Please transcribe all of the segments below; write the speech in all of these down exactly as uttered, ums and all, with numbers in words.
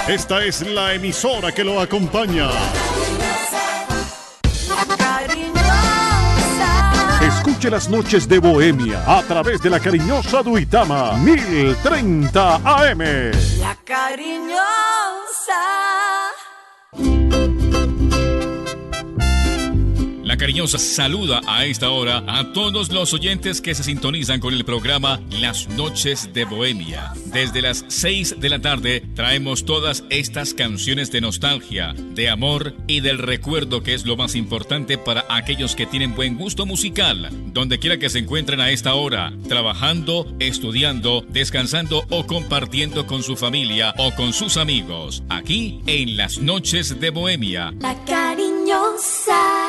Esta es la emisora que lo acompaña. Escuche las noches de Bohemia a través de la cariñosa Duitama mil treinta A M. La cariñosa. La cariñosa saluda a esta hora a todos los oyentes que se sintonizan con el programa Las Noches de Bohemia. Desde las seis de la tarde traemos todas estas canciones de nostalgia, de amor y del recuerdo, que es lo más importante para aquellos que tienen buen gusto musical. Donde quiera que se encuentren a esta hora, trabajando, estudiando, descansando o compartiendo con su familia o con sus amigos. Aquí en Las Noches de Bohemia. La cariñosa.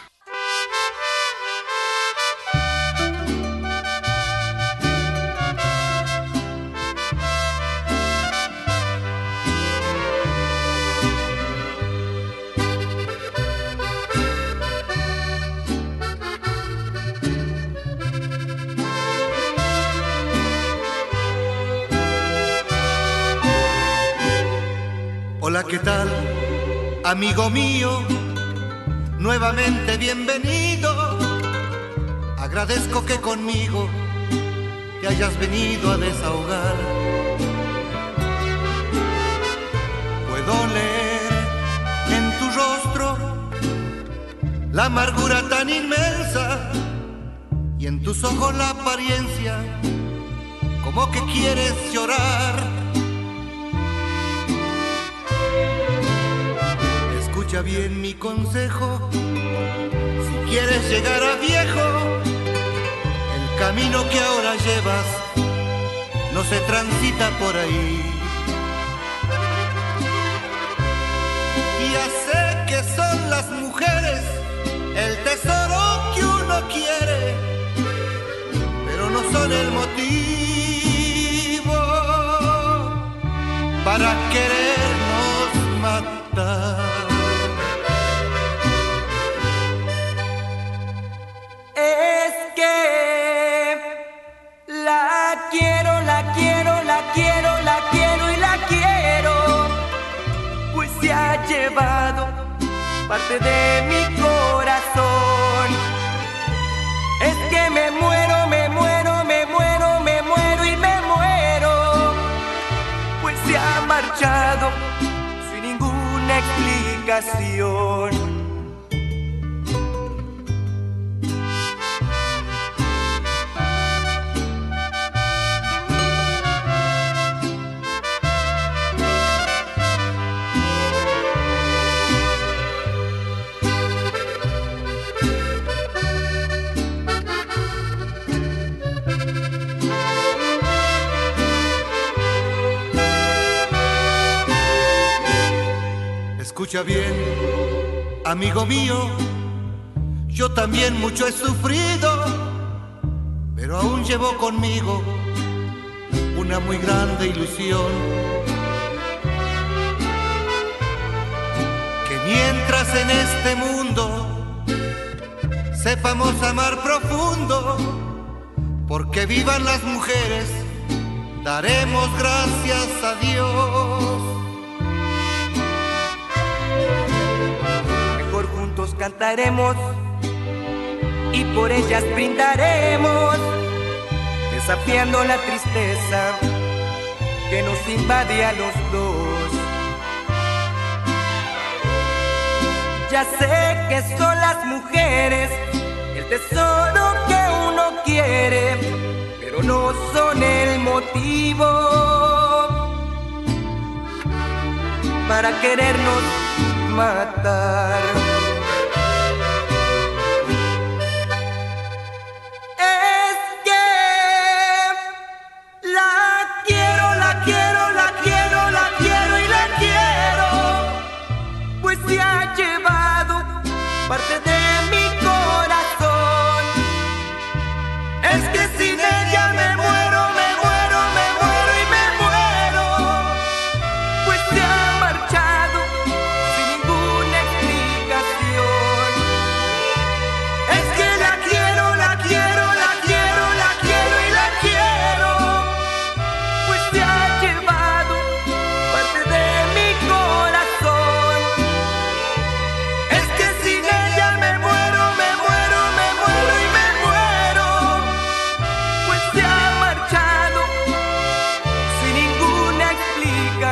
Hola, ¿qué tal, amigo mío? Nuevamente bienvenido. Agradezco que conmigo te hayas venido a desahogar. Puedo leer en tu rostro la amargura tan inmensa y en tus ojos la apariencia como que quieres llorar. Escucha bien mi consejo, si quieres llegar a viejo, el camino que ahora llevas no se transita por ahí. Ya sé que son las mujeres el tesoro que uno quiere, pero no son el motivo para querernos matar. La quiero, la quiero, la quiero, la quiero y la quiero, pues se ha llevado parte de mi corazón. Es que me muero, me muero, me muero, me muero y me muero, pues se ha marchado sin ninguna explicación. Escucha bien, amigo mío, yo también mucho he sufrido, pero aún llevo conmigo una muy grande ilusión. Que mientras en este mundo sepamos amar profundo, porque vivan las mujeres, daremos gracias a Dios. Juntos cantaremos y por ellas brindaremos, desafiando la tristeza que nos invade a los dos. Ya sé que son las mujeres el tesoro que uno quiere, pero no son el motivo para querernos matar. Se ha llevado parte de mi corazón. Es que sin ella me muero, me muero, me muero y me muero, pues se ha marchado sin ninguna explicación. Es que la quiero, la quiero, la quiero, la quiero y la quiero, pues se ha llevado parte de mi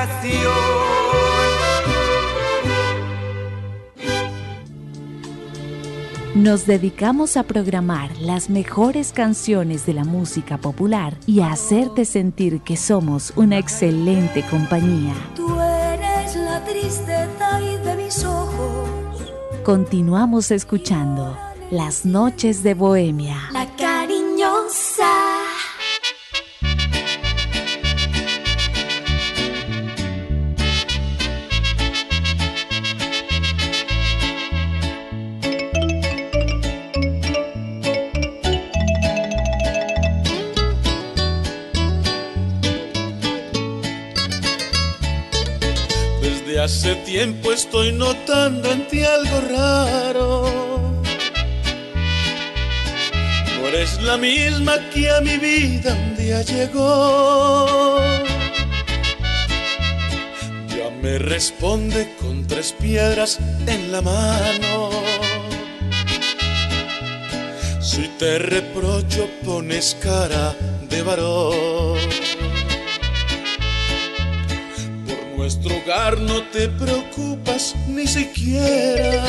ocasión. Nos dedicamos a programar las mejores canciones de la música popular y a hacerte sentir que somos una excelente compañía. Tú eres la tristeza y de mis ojos. Continuamos escuchando Las Noches de Bohemia. La cariñosa. Hace tiempo estoy notando en ti algo raro. No eres la misma que a mi vida un día llegó. Ya me responde con tres piedras en la mano. Si te reprocho pones cara de varón. Nuestro hogar no te preocupas ni siquiera.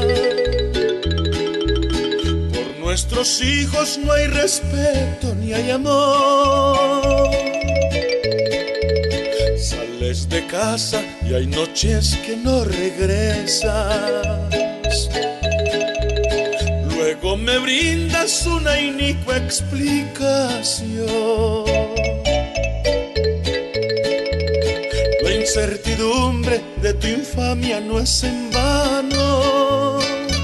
Por nuestros hijos no hay respeto ni hay amor. Sales de casa y hay noches que no regresas. Luego me brindas una inicua explicación. La incertidumbre de tu infamia no es en vano.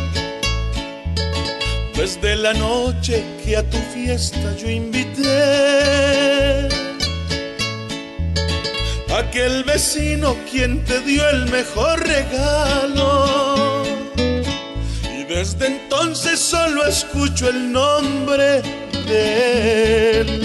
Desde la noche que a tu fiesta yo invité, aquel vecino quien te dio el mejor regalo, y desde entonces solo escucho el nombre de él.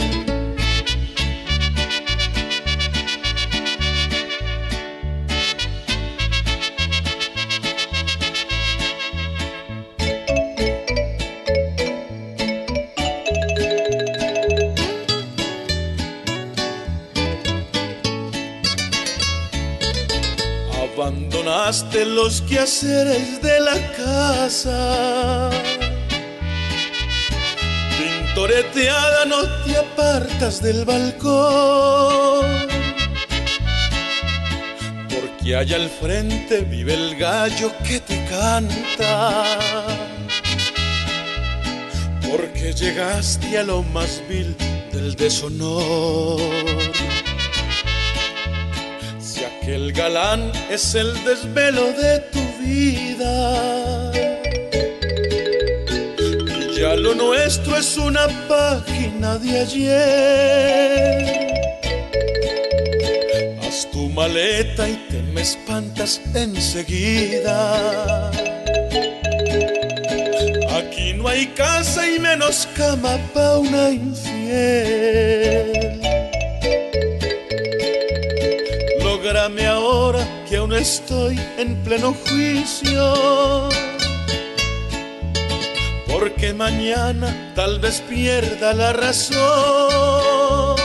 Abandonaste los quehaceres de la casa. Pintoreteada no te apartas del balcón, porque allá al frente vive el gallo que te canta. Porque llegaste a lo más vil del deshonor. Que el galán es el desvelo de tu vida y ya lo nuestro es una página de ayer. Haz tu maleta y te me espantas enseguida. Aquí no hay casa y menos cama pa' una infiel. Lógrame ahora que aún estoy en pleno juicio, porque mañana tal vez pierda la razón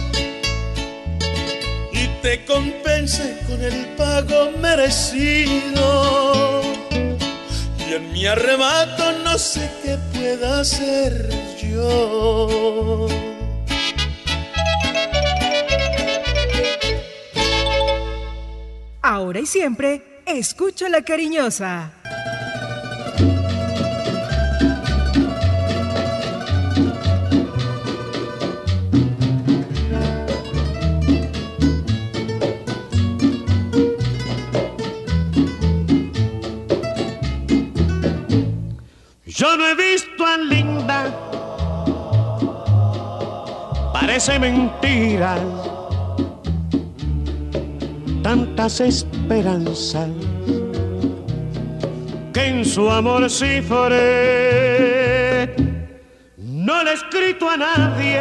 y te compense con el pago merecido. Y en mi arrebato no sé qué pueda hacer yo. Ahora y siempre, escucho La Cariñosa. Yo no he visto a Linda, parece mentira, tantas esperanzas que en su amor cifré. No le he escrito a nadie,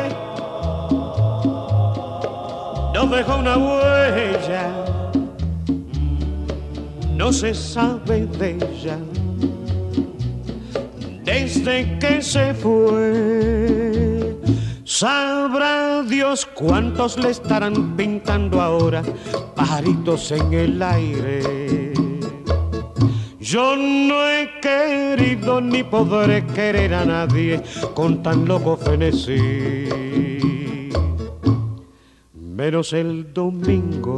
no dejó una huella, no se sabe de ella desde que se fue. Sabrá Dios cuántos le estarán pintando ahora pajaritos en el aire. Yo no he querido ni podré querer a nadie con tan loco frenesí. Menos el domingo.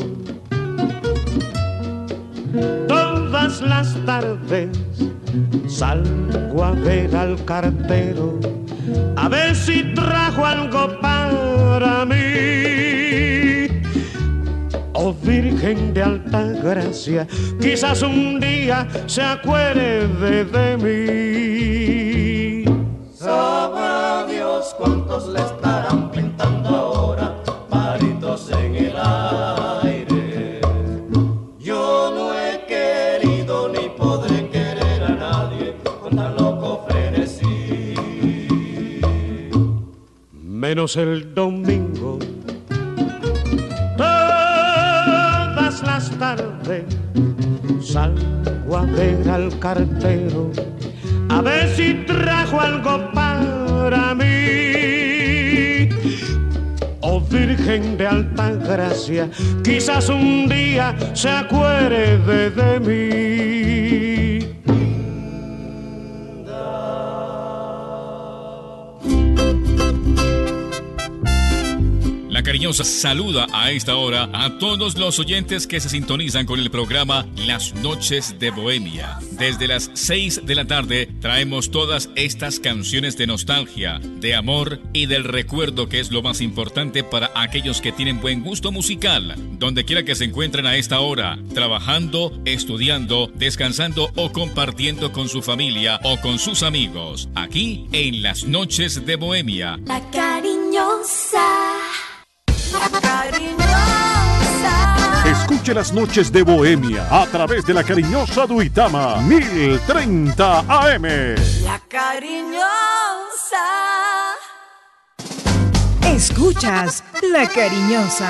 Todas las tardes salgo a ver al cartero, a ver si trajo algo para mí. Oh Virgen de alta gracia, quizás un día se acuerde de mí. Sabrá Dios cuántos le estarán pintando ahora palitos en el aire. Yo no he querido ni podré querer a nadie con tan loco frenesí. Menos el domingo. Todas las tardes salgo a ver al cartero, a ver si trajo algo para mí. Oh Virgen de alta gracia, quizás un día se acuerde de mí. La Cariñosa saluda a esta hora a todos los oyentes que se sintonizan con el programa Las Noches de Bohemia. Desde las seis de la tarde traemos todas estas canciones de nostalgia, de amor y del recuerdo, que es lo más importante para aquellos que tienen buen gusto musical. Donde quiera que se encuentren a esta hora, trabajando, estudiando, descansando o compartiendo con su familia o con sus amigos. Aquí en Las Noches de Bohemia. La Cariñosa. La Cariñosa. Escuche Las Noches de Bohemia a través de La Cariñosa Duitama mil treinta A M. La Cariñosa. Escuchas La Cariñosa.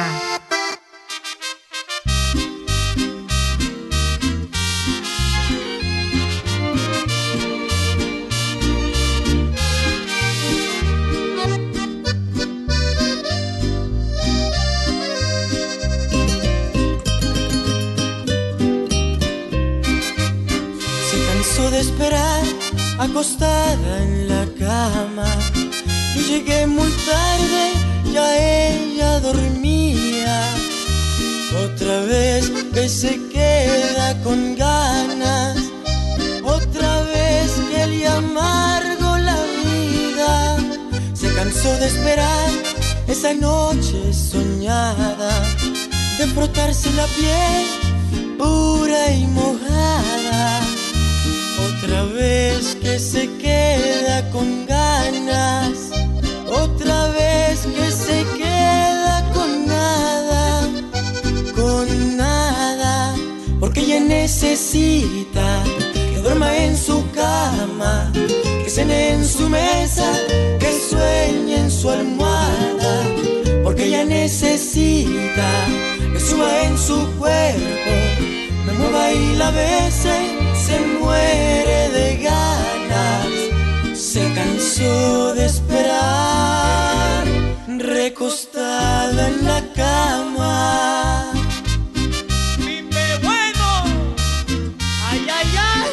De esperar acostada en la cama, yo llegué muy tarde, ya ella dormía. Otra vez que se queda con ganas, otra vez que le amargo la vida. Se cansó de esperar esa noche soñada, de frotarse la piel pura y mojada. Otra vez que se queda con ganas, otra vez que se queda con nada, con nada, porque ella necesita que duerma en su cama, que cene en su mesa, que sueñe en su almohada, porque ella necesita que suba en su cuerpo, me mueva y la bese. Se muere de ganas, se cansó de esperar, recostada en la cama. ¡Vive bueno! ¡Ay, ay, ay!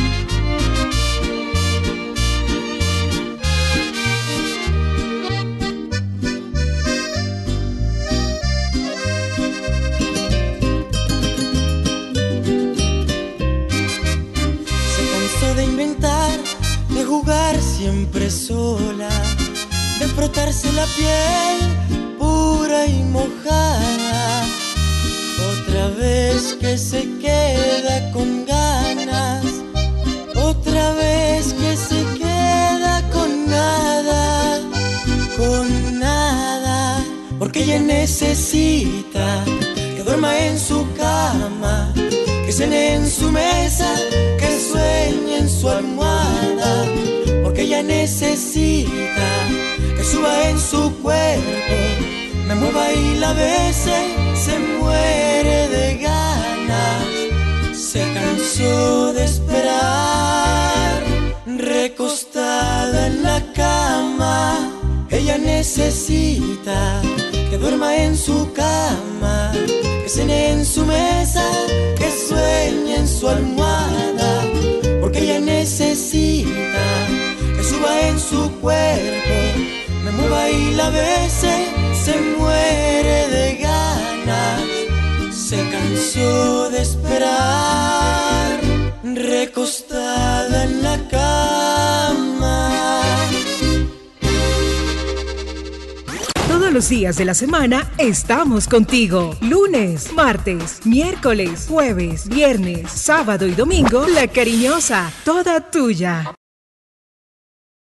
De inventar, de jugar siempre sola, de frotarse la piel pura y mojada. Otra vez que se queda con ganas, otra vez que se queda con nada, con nada, porque ella necesita que duerma en su cama, que cene en su mesa, que sueñe en su almohada, porque ella necesita que suba en su cuerpo, me mueva y la bese. Se muere de ganas, se cansó de esperar, recostada en la cama. Ella necesita necesita que duerma en su cama, que cene en su mesa, que sueñe en su almohada, porque ella necesita que suba en su cuerpo, me mueva y la bese, se muere de ganas, se cansó de esperar, recostada en la cama. Todos los días de la semana estamos contigo. Lunes, martes, miércoles, jueves, viernes, sábado y domingo. La Cariñosa, toda tuya.